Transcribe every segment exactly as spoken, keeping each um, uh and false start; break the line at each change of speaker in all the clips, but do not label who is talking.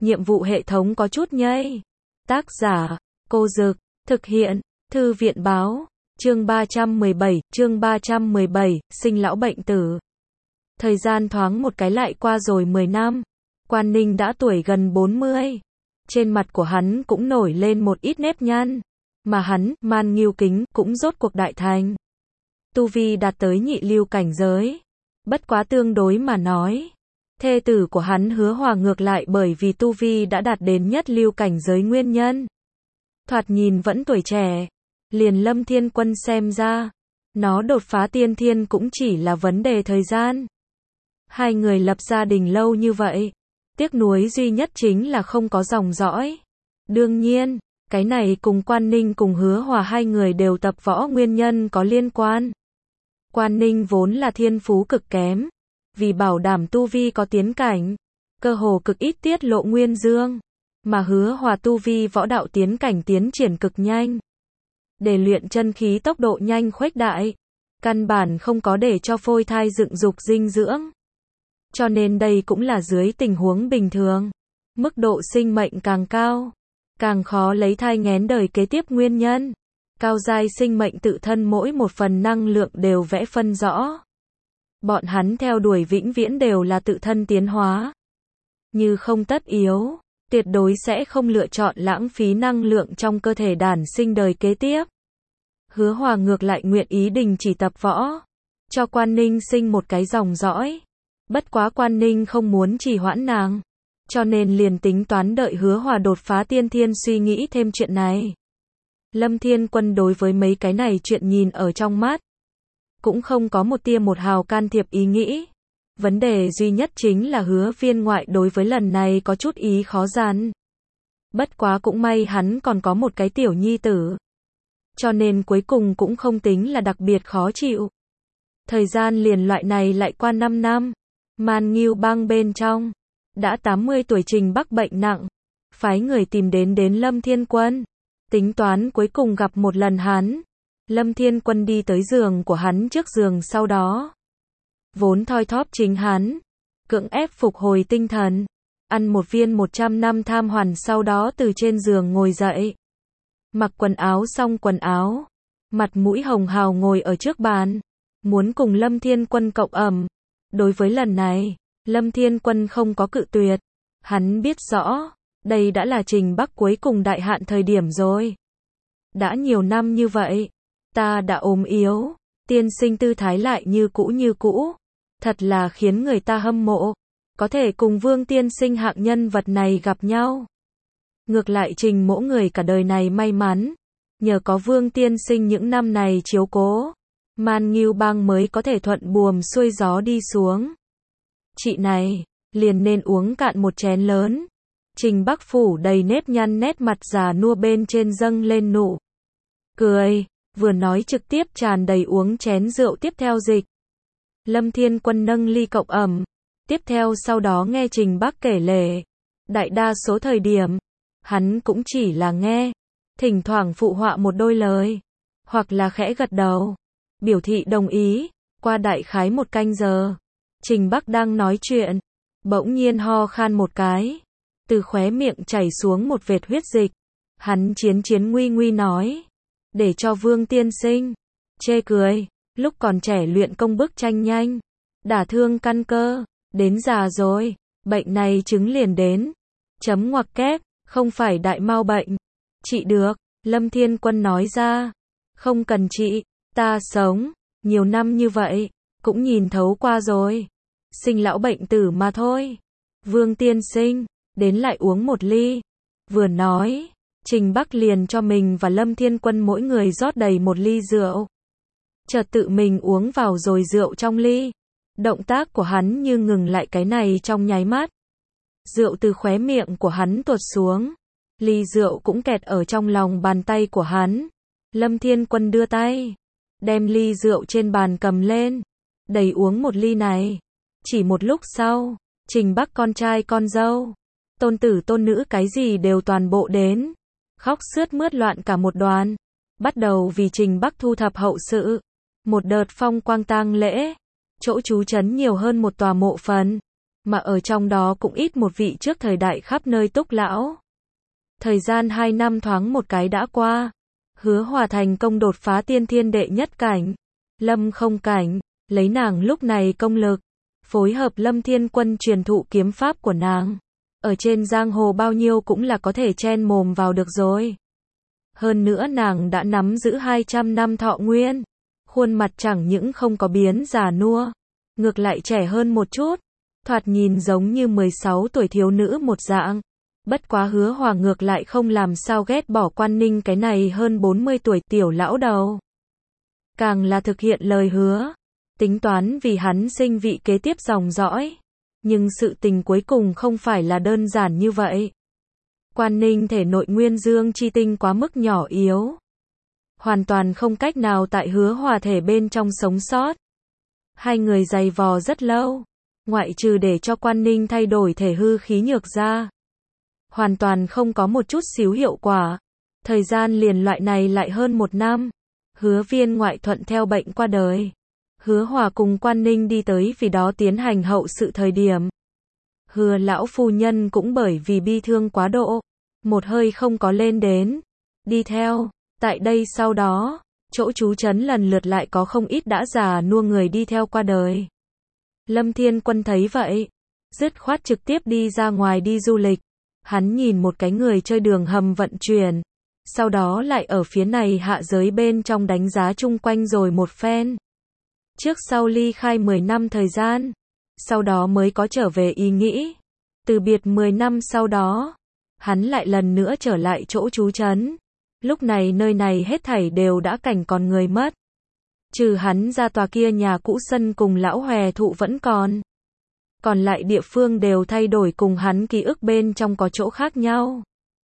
nhiệm vụ hệ thống có chút nhây. Tác giả, Cô Dực, thực hiện, Thư viện Báo, chương ba trăm mười bảy, chương ba trăm mười bảy, sinh lão bệnh tử. Thời gian thoáng một cái lại qua rồi mười năm, Quan Ninh đã tuổi gần bốn mươi. Trên mặt của hắn cũng nổi lên một ít nếp nhăn, mà hắn, Man Ngưu Kính, cũng rốt cuộc đại thành. Tu vi đạt tới nhị lưu cảnh giới. Bất quá tương đối mà nói, thê tử của hắn Hứa Hòa ngược lại bởi vì tu vi đã đạt đến nhất lưu cảnh giới nguyên nhân. Thoạt nhìn vẫn tuổi trẻ, liền Lâm Thiên Quân xem ra, nó đột phá tiên thiên cũng chỉ là vấn đề thời gian. Hai người lập gia đình lâu như vậy, tiếc nuối duy nhất chính là không có dòng dõi. Đương nhiên, cái này cùng Quan Ninh cùng Hứa Hòa hai người đều tập võ nguyên nhân có liên quan. Quan Ninh vốn là thiên phú cực kém, vì bảo đảm tu vi có tiến cảnh, cơ hồ cực ít tiết lộ nguyên dương, mà Hứa Hòa tu vi võ đạo tiến cảnh tiến triển cực nhanh. Để luyện chân khí tốc độ nhanh khuếch đại, căn bản không có để cho phôi thai dựng dục dinh dưỡng. Cho nên đây cũng là dưới tình huống bình thường, mức độ sinh mệnh càng cao, càng khó lấy thai nghén đời kế tiếp nguyên nhân. Cao giai sinh mệnh tự thân mỗi một phần năng lượng đều vẽ phân rõ. Bọn hắn theo đuổi vĩnh viễn đều là tự thân tiến hóa. Như không tất yếu, tuyệt đối sẽ không lựa chọn lãng phí năng lượng trong cơ thể đản sinh đời kế tiếp. Hứa Hòa ngược lại nguyện ý đình chỉ tập võ, cho Quan Ninh sinh một cái dòng dõi. Bất quá Quan Ninh không muốn trì hoãn nàng, cho nên liền tính toán đợi Hứa Hòa đột phá tiên thiên suy nghĩ thêm chuyện này. Lâm Thiên Quân đối với mấy cái này chuyện nhìn ở trong mắt, cũng không có một tia một hào can thiệp ý nghĩ. Vấn đề duy nhất chính là Hứa Viên ngoại đối với lần này có chút ý khó dằn. Bất quá cũng may hắn còn có một cái tiểu nhi tử, cho nên cuối cùng cũng không tính là đặc biệt khó chịu. Thời gian liền loại này lại qua năm năm, Man Ngưu Bang bên trong, đã tám mươi tuổi Trình Bắc bệnh nặng, phái người tìm đến đến Lâm Thiên Quân, tính toán cuối cùng gặp một lần hắn. Lâm Thiên Quân đi tới giường của hắn trước giường, sau đó vốn thoi thóp chính hắn, cưỡng ép phục hồi tinh thần, ăn một viên một trăm năm tham hoàn, sau đó từ trên giường ngồi dậy, mặc quần áo xong quần áo, mặt mũi hồng hào ngồi ở trước bàn, muốn cùng Lâm Thiên Quân cộng ẩm. Đối với lần này, Lâm Thiên Quân không có cự tuyệt, hắn biết rõ, đây đã là Trình Bắc cuối cùng đại hạn thời điểm rồi. Đã nhiều năm như vậy, ta đã ốm yếu, tiên sinh tư thái lại như cũ như cũ, thật là khiến người ta hâm mộ, có thể cùng Vương tiên sinh hạng nhân vật này gặp nhau. Ngược lại Trình mỗ người cả đời này may mắn, nhờ có Vương tiên sinh những năm này chiếu cố, Man Ngưu Bang mới có thể thuận buồm xuôi gió đi xuống. Chị này, liền nên uống cạn một chén lớn. Trình Bắc phủ đầy nếp nhăn, nét mặt già nua bên trên dâng lên nụ cười, vừa nói trực tiếp tràn đầy uống chén rượu tiếp theo dịch. Lâm Thiên Quân nâng ly cộng ẩm, tiếp theo sau đó nghe Trình Bắc kể lể. Đại đa số thời điểm, hắn cũng chỉ là nghe, thỉnh thoảng phụ họa một đôi lời, hoặc là khẽ gật đầu, biểu thị đồng ý. Qua đại khái một canh giờ, Trình Bắc đang nói chuyện, bỗng nhiên ho khan một cái, từ khóe miệng chảy xuống một vệt huyết dịch. Hắn chiến chiến nguy nguy nói, để cho Vương tiên sinh chê cười, lúc còn trẻ luyện công bức tranh nhanh, đả thương căn cơ, đến già rồi, bệnh này chứng liền đến. Chấm ngoặc kép, không phải đại mao bệnh. Trị được, Lâm Thiên Quân nói ra. Không cần trị, ta sống nhiều năm như vậy, cũng nhìn thấu qua rồi. Sinh lão bệnh tử mà thôi. Vương tiên sinh, đến lại uống một ly. Vừa nói, Trình Bắc liền cho mình và Lâm Thiên Quân mỗi người rót đầy một ly rượu. Chợt tự mình uống vào rồi rượu trong ly. Động tác của hắn như ngừng lại cái này trong nháy mắt. Rượu từ khóe miệng của hắn tuột xuống. Ly rượu cũng kẹt ở trong lòng bàn tay của hắn. Lâm Thiên Quân đưa tay, đem ly rượu trên bàn cầm lên, đầy uống một ly này. Chỉ một lúc sau, Trình Bắc con trai con dâu, tôn tử tôn nữ cái gì đều toàn bộ đến. Khóc sướt mướt loạn cả một đoàn. Bắt đầu vì Trình Bắc thu thập hậu sự. Một đợt phong quang tang lễ. Chỗ trú trấn nhiều hơn một tòa mộ phần. mà ở trong đó cũng ít một vị trước thời đại khắp nơi túc lão. Thời gian hai năm thoáng một cái đã qua, Hứa Hòa thành công đột phá tiên thiên đệ nhất cảnh, Lâm Không cảnh, lấy nàng lúc này công lực, phối hợp Lâm Thiên Quân truyền thụ kiếm pháp của nàng, ở trên giang hồ bao nhiêu cũng là có thể chen mồm vào được rồi. Hơn nữa nàng đã nắm giữ hai trăm năm thọ nguyên, khuôn mặt chẳng những không có biến già nua, ngược lại trẻ hơn một chút, thoạt nhìn giống như mười sáu tuổi thiếu nữ một dạng. Bất quá Hứa Hòa ngược lại không làm sao ghét bỏ Quan Ninh cái này hơn bốn mươi tuổi tiểu lão đầu. Càng là thực hiện lời hứa, tính toán vì hắn sinh vị kế tiếp dòng dõi. Nhưng sự tình cuối cùng không phải là đơn giản như vậy. Quan Ninh thể nội nguyên dương chi tinh quá mức nhỏ yếu, hoàn toàn không cách nào tại Hứa Hòa thể bên trong sống sót. Hai người giày vò rất lâu, ngoại trừ để cho Quan Ninh thay đổi thể hư khí nhược ra, hoàn toàn không có một chút xíu hiệu quả. Thời gian liền loại này lại hơn một năm, Hứa Viên ngoại thuận theo bệnh qua đời. Hứa Hòa cùng Quan Ninh đi tới vì đó tiến hành hậu sự thời điểm, Hứa lão phu nhân cũng bởi vì bi thương quá độ, một hơi không có lên đến. Đi theo, tại đây sau đó, chỗ trú trấn lần lượt lại có không ít đã già nua người đi theo qua đời. Lâm Thiên Quân thấy vậy, dứt khoát trực tiếp đi ra ngoài đi du lịch. Hắn nhìn một cái người chơi đường hầm vận chuyển, sau đó lại ở phía này hạ giới bên trong đánh giá chung quanh rồi một phen. Trước sau ly khai mười năm thời gian, sau đó mới có trở về ý nghĩ. Từ biệt mười năm sau đó, hắn lại lần nữa trở lại chỗ trú trấn. Lúc này nơi này hết thảy đều đã cảnh còn người mất. Trừ hắn ra tòa kia nhà cũ sân cùng lão hòe thụ vẫn còn. Còn lại địa phương đều thay đổi cùng hắn ký ức bên trong có chỗ khác nhau.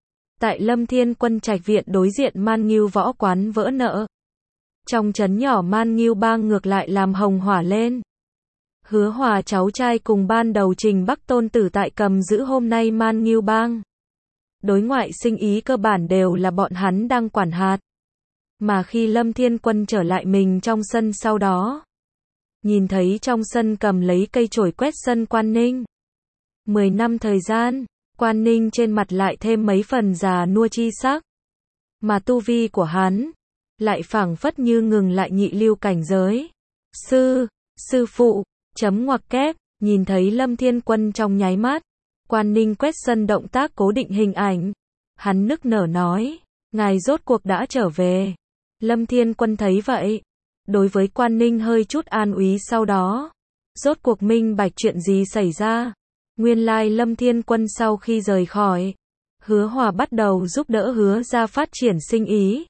Tại Lâm Thiên Quân trạch viện đối diện Man Ngưu võ quán vỡ nợ. Trong trấn nhỏ Man Ngưu bang ngược lại làm hồng hỏa lên. Hứa Hòa cháu trai cùng ban đầu Trình Bắc tôn tử tại cầm giữ hôm nay Man Ngưu bang. Đối ngoại sinh ý cơ bản đều là bọn hắn đang quản hạt. Mà khi Lâm Thiên Quân trở lại mình trong sân sau đó, nhìn thấy trong sân cầm lấy cây chổi quét sân Quan Ninh. Mười năm thời gian, Quan Ninh trên mặt lại thêm mấy phần già nua chi sắc. Mà tu vi của hắn, lại phảng phất như ngừng lại nhị lưu cảnh giới. Sư, sư phụ, chấm ngoặc kép, nhìn thấy Lâm Thiên Quân trong nháy mắt. Quan Ninh quét sân động tác cố định hình ảnh. Hắn nức nở nói, ngài rốt cuộc đã trở về. Lâm Thiên Quân thấy vậy, đối với Quan Ninh hơi chút an úy sau đó. Rốt cuộc minh bạch chuyện gì xảy ra. Nguyên lai Lâm Thiên Quân sau khi rời khỏi, Hứa Hòa bắt đầu giúp đỡ Hứa ra phát triển sinh ý.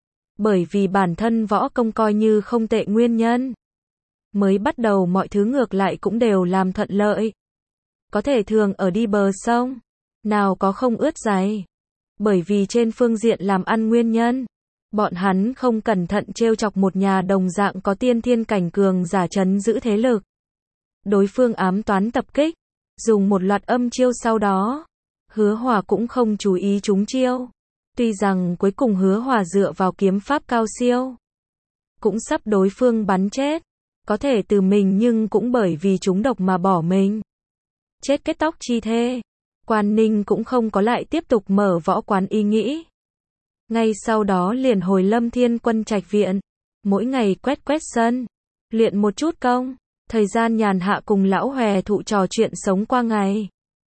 Bởi vì bản thân võ công coi như không tệ nguyên nhân, mới bắt đầu mọi thứ ngược lại cũng đều làm thuận lợi. Có thể thường ở đi bờ sông, nào có không ướt giày. Bởi vì trên phương diện làm ăn nguyên nhân, bọn hắn không cẩn thận trêu chọc một nhà đồng dạng có tiên thiên cảnh cường giả trấn giữ thế lực. Đối phương ám toán tập kích, dùng một loạt âm chiêu sau đó, Hứa Hòa cũng không chú ý trúng chiêu. Tuy rằng cuối cùng Hứa Hòa dựa vào kiếm pháp cao siêu, cũng sắp đối phương bắn chết, có thể từ mình nhưng cũng bởi vì trúng độc mà bỏ mình. Chết kết tóc chi thê. Quan Ninh cũng không có lại tiếp tục mở võ quán ý nghĩ. Ngay sau đó liền hồi Lâm Thiên Quân trạch viện, mỗi ngày quét quét sân, luyện một chút công, thời gian nhàn hạ cùng lão hòe thụ trò chuyện sống qua ngày.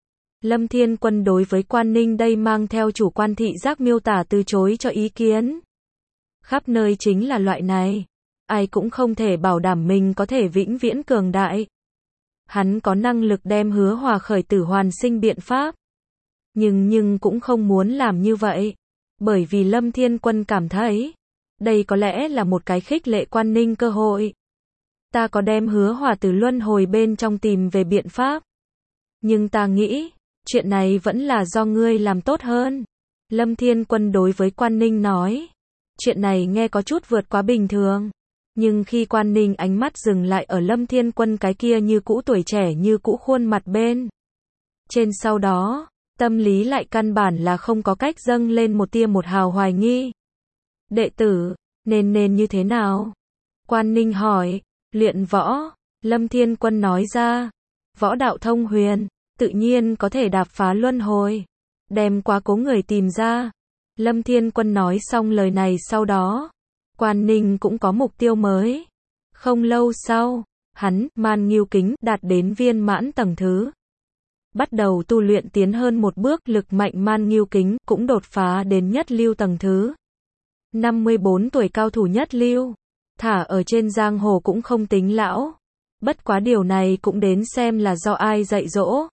Lâm Thiên Quân đối với Quan Ninh đây mang theo chủ quan thị giác miêu tả từ chối cho ý kiến. Khắp nơi chính là loại này, ai cũng không thể bảo đảm mình có thể vĩnh viễn cường đại. Hắn có năng lực đem Hứa Hòa khởi tử hoàn sinh biện pháp, nhưng nhưng cũng không muốn làm như vậy, bởi vì Lâm Thiên Quân cảm thấy, đây có lẽ là một cái khích lệ Quan Ninh cơ hội. Ta có đem Hứa Hòa từ luân hồi bên trong tìm về biện pháp, nhưng ta nghĩ, chuyện này vẫn là do ngươi làm tốt hơn. Lâm Thiên Quân đối với Quan Ninh nói, chuyện này nghe có chút vượt quá bình thường. Nhưng khi Quan Ninh ánh mắt dừng lại ở Lâm Thiên Quân cái kia như cũ tuổi trẻ như cũ khuôn mặt bên trên sau đó, tâm lý lại căn bản là không có cách dâng lên một tia một hào hoài nghi. Đệ tử, nên nên như thế nào? Quan Ninh hỏi. Luyện võ, Lâm Thiên Quân nói ra. võ đạo thông huyền, tự nhiên có thể đạp phá luân hồi, đem quá cố người tìm ra. Lâm Thiên Quân nói xong lời này sau đó, Quan Ninh cũng có mục tiêu mới. Không lâu sau, hắn, Man Ngưu Kính, đạt đến viên mãn tầng thứ. Bắt đầu tu luyện tiến hơn một bước, lực mạnh Man Ngưu Kính cũng đột phá đến nhất lưu tầng thứ. năm mươi bốn tuổi cao thủ nhất lưu, thả ở trên giang hồ cũng không tính lão. Bất quá điều này cũng đến xem là do ai dạy dỗ.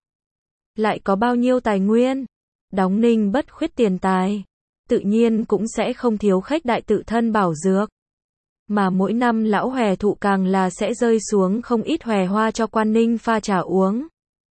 Lại có bao nhiêu tài nguyên, đóng Ninh Bất Khuyết tiền tài, tự nhiên cũng sẽ không thiếu khách đại tự thân bảo dược. Mà mỗi năm lão hòe thụ càng là sẽ rơi xuống không ít hòe hoa cho Quan Ninh pha trà uống.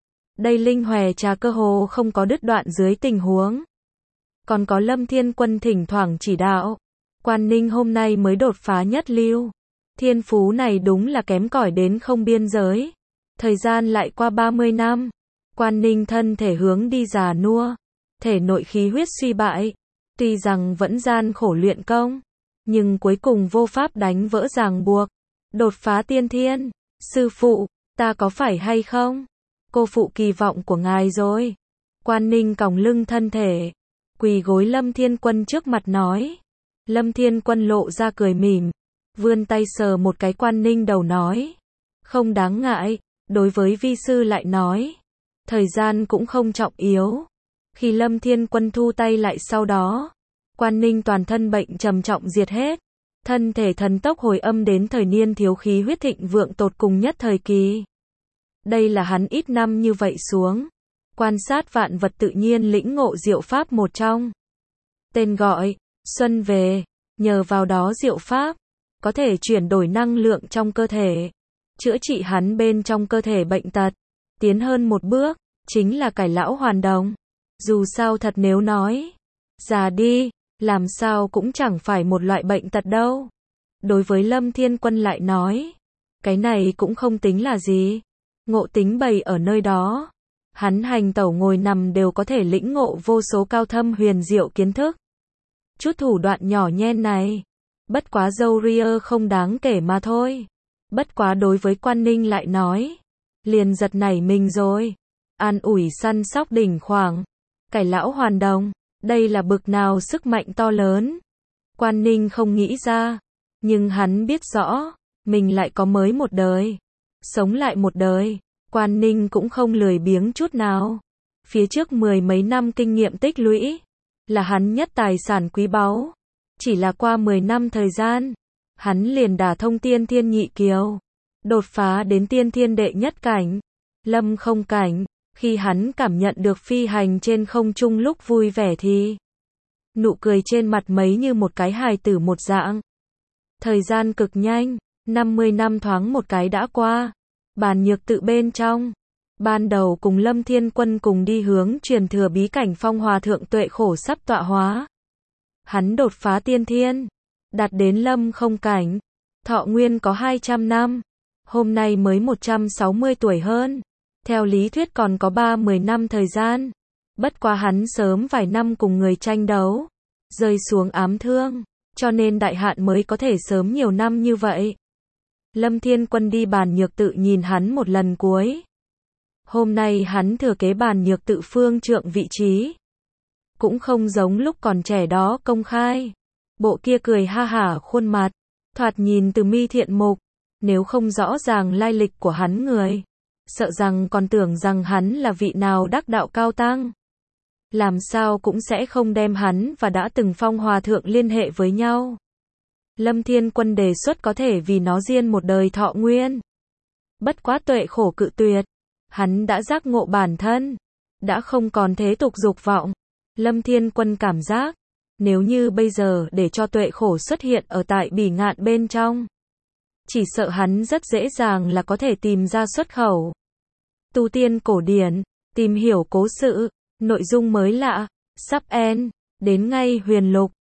Đây linh hòe trà cơ hồ không có đứt đoạn dưới tình huống. Còn có Lâm Thiên Quân thỉnh thoảng chỉ đạo. Quan Ninh hôm nay mới đột phá nhất lưu. Thiên phú này đúng là kém cỏi đến không biên giới. Thời gian lại qua ba mươi năm. Quan Ninh thân thể hướng đi già nua. Thể nội khí huyết suy bại. Tuy rằng vẫn gian khổ luyện công, nhưng cuối cùng vô pháp đánh vỡ ràng buộc. Đột phá tiên thiên. Sư phụ, ta có phải hay không? Cô phụ kỳ vọng của ngài rồi. Quan Ninh còng lưng thân thể, quỳ gối Lâm Thiên Quân trước mặt nói. Lâm Thiên Quân lộ ra cười mỉm, vươn tay sờ một cái Quan Ninh đầu nói. Không đáng ngại, đối với vi sư lại nói. Thời gian cũng không trọng yếu. Khi Lâm Thiên Quân thu tay lại sau đó, Quan Ninh toàn thân bệnh trầm trọng diệt hết. Thân thể thần tốc hồi âm đến thời niên thiếu khí huyết thịnh vượng tột cùng nhất thời kỳ. Đây là hắn ít năm như vậy xuống, quan sát vạn vật tự nhiên lĩnh ngộ diệu pháp một trong. Tên gọi, Xuân Về, nhờ vào đó diệu pháp, có thể chuyển đổi năng lượng trong cơ thể, chữa trị hắn bên trong cơ thể bệnh tật, tiến hơn một bước, chính là cải lão hoàn đồng. Dù sao thật nếu nói, già đi, làm sao cũng chẳng phải một loại bệnh tật đâu. Đối với Lâm Thiên Quân lại nói, cái này cũng không tính là gì. Ngộ tính bày ở nơi đó. Hắn hành tẩu ngồi nằm đều có thể lĩnh ngộ vô số cao thâm huyền diệu kiến thức. Chút thủ đoạn nhỏ nhen này, bất quá dâu ria không đáng kể mà thôi. Bất quá đối với Quan Ninh lại nói, liền giật nảy mình rồi. An ủi săn sóc đỉnh khoảng, cải lão hoàn đồng, đây là bực nào sức mạnh to lớn. Quan Ninh không nghĩ ra, nhưng hắn biết rõ, mình lại có mới một đời. Sống lại một đời, Quan Ninh cũng không lười biếng chút nào. Phía trước mười mấy năm kinh nghiệm tích lũy, là hắn nhất tài sản quý báu. Chỉ là qua mười năm thời gian, hắn liền đả thông tiên thiên nhị kiều, đột phá đến tiên thiên đệ nhất cảnh, lâm không cảnh. Khi hắn cảm nhận được phi hành trên không trung lúc vui vẻ thì nụ cười trên mặt mấy như một cái hài tử một dạng. Thời gian cực nhanh, năm mươi năm thoáng một cái đã qua. Bàn nhược tự bên trong, ban đầu cùng Lâm Thiên Quân cùng đi hướng truyền thừa bí cảnh Phong Hòa Thượng Tuệ Khổ sắp tọa hóa. Hắn đột phá tiên thiên, đạt đến lâm không cảnh, thọ nguyên có hai trăm năm, hôm nay mới một trăm sáu mươi tuổi hơn. Theo lý thuyết còn có ba mươi năm thời gian, bất quá hắn sớm vài năm cùng người tranh đấu, rơi xuống ám thương, cho nên đại hạn mới có thể sớm nhiều năm như vậy. Lâm Thiên Quân đi bàn nhược tự nhìn hắn một lần cuối. Hôm nay hắn thừa kế bàn nhược tự phương trượng vị trí. Cũng không giống lúc còn trẻ đó công khai. Bộ kia cười ha hả khuôn mặt, thoạt nhìn từ mi thiện mục. Nếu không rõ ràng lai lịch của hắn người, sợ rằng còn tưởng rằng hắn là vị nào đắc đạo cao tăng. Làm sao cũng sẽ không đem hắn và đã từng Phong Hòa Thượng liên hệ với nhau. Lâm Thiên Quân đề xuất có thể vì nó riêng một đời thọ nguyên. Bất quá Tuệ Khổ cự tuyệt. Hắn đã giác ngộ bản thân, đã không còn thế tục dục vọng. Lâm Thiên Quân cảm giác, nếu như bây giờ để cho Tuệ Khổ xuất hiện ở tại bỉ ngạn bên trong, chỉ sợ hắn rất dễ dàng là có thể tìm ra xuất khẩu. Tu tiên cổ điển, tìm hiểu cố sự, nội dung mới lạ, sắp end, đến ngay huyền lục.